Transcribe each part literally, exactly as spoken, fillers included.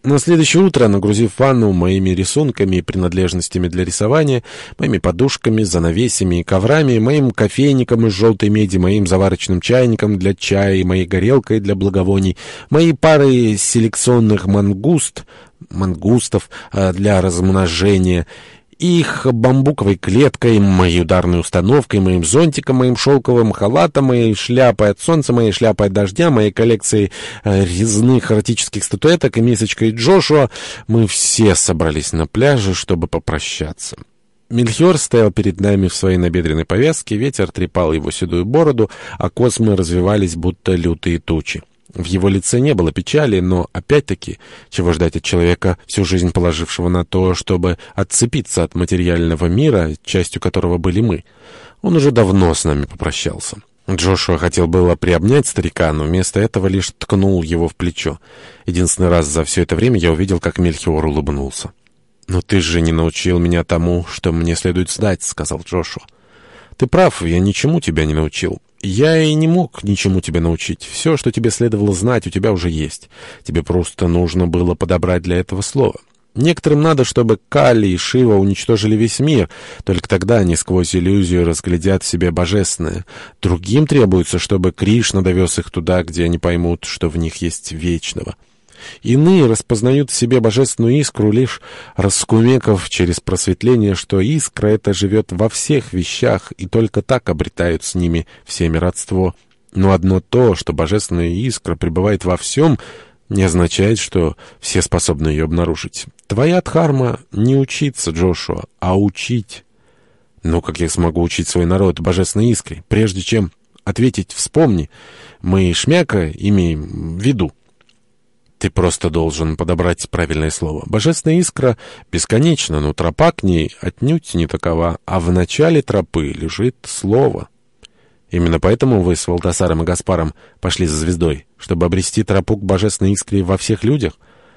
На следующее утро, нагрузив ванну моими рисунками и принадлежностями для рисования, моими подушками, занавесями и коврами, моим кофейником из желтой меди, моим заварочным чайником для чая и моей горелкой для благовоний, моей парой селекционных мангуст, мангустов а, для размножения, их бамбуковой клеткой, моей ударной установкой, моим зонтиком, моим шелковым халатом, моей шляпой от солнца, моей шляпой от дождя, моей коллекцией э, резных эротических статуэток и мисочкой Джошуа, мы все собрались на пляже, чтобы попрощаться. Мельхиор стоял перед нами в своей набедренной повязке, ветер трепал его седую бороду, а космы развивались, будто лютые тучи. В его лице не было печали, но, опять-таки, чего ждать от человека, всю жизнь положившего на то, чтобы отцепиться от материального мира, частью которого были мы. Он уже давно с нами попрощался. Джошуа хотел было приобнять старика, но вместо этого лишь ткнул его в плечо. Единственный раз за все это время я увидел, как Мельхиор улыбнулся. «Но ты же не научил меня тому, что мне следует знать», — сказал Джошуа. «Ты прав, я ничему тебя не научил. Я и не мог ничему тебя научить. Все, что тебе следовало знать, у тебя уже есть. Тебе просто нужно было подобрать для этого слово. Некоторым надо, чтобы Кали и Шива уничтожили весь мир. Только тогда они сквозь иллюзию разглядят в себе божественное. Другим требуется, чтобы Кришна довез их туда, где они поймут, что в них есть вечного. Иные распознают в себе божественную искру, лишь раскумекав через просветление, что искра эта живет во всех вещах, и только так обретают с ними всеми родство. Но одно то, что божественная искра пребывает во всем, не означает, что все способны ее обнаружить. Твоя дхарма не учиться, Джошуа, а учить. Ну, как я смогу учить свой народ божественной искрой? Прежде чем ответить, вспомни, мы шмяка имеем в виду. Ты просто должен подобрать правильное слово. Божественная искра бесконечна, но тропа к ней отнюдь не такова, а в начале тропы лежит слово. Именно поэтому вы с Валтасаром и Гаспаром пошли за звездой, чтобы обрести тропу к божественной искре во всех людях?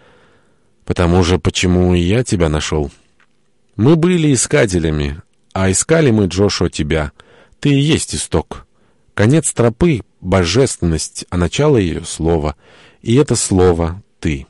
Потому же, почему и я тебя нашел. Мы были искателями, а искали мы, Джошуа, тебя. Ты и есть исток. Конец тропы — божественность, а начало ее — слово. И это слово — ты.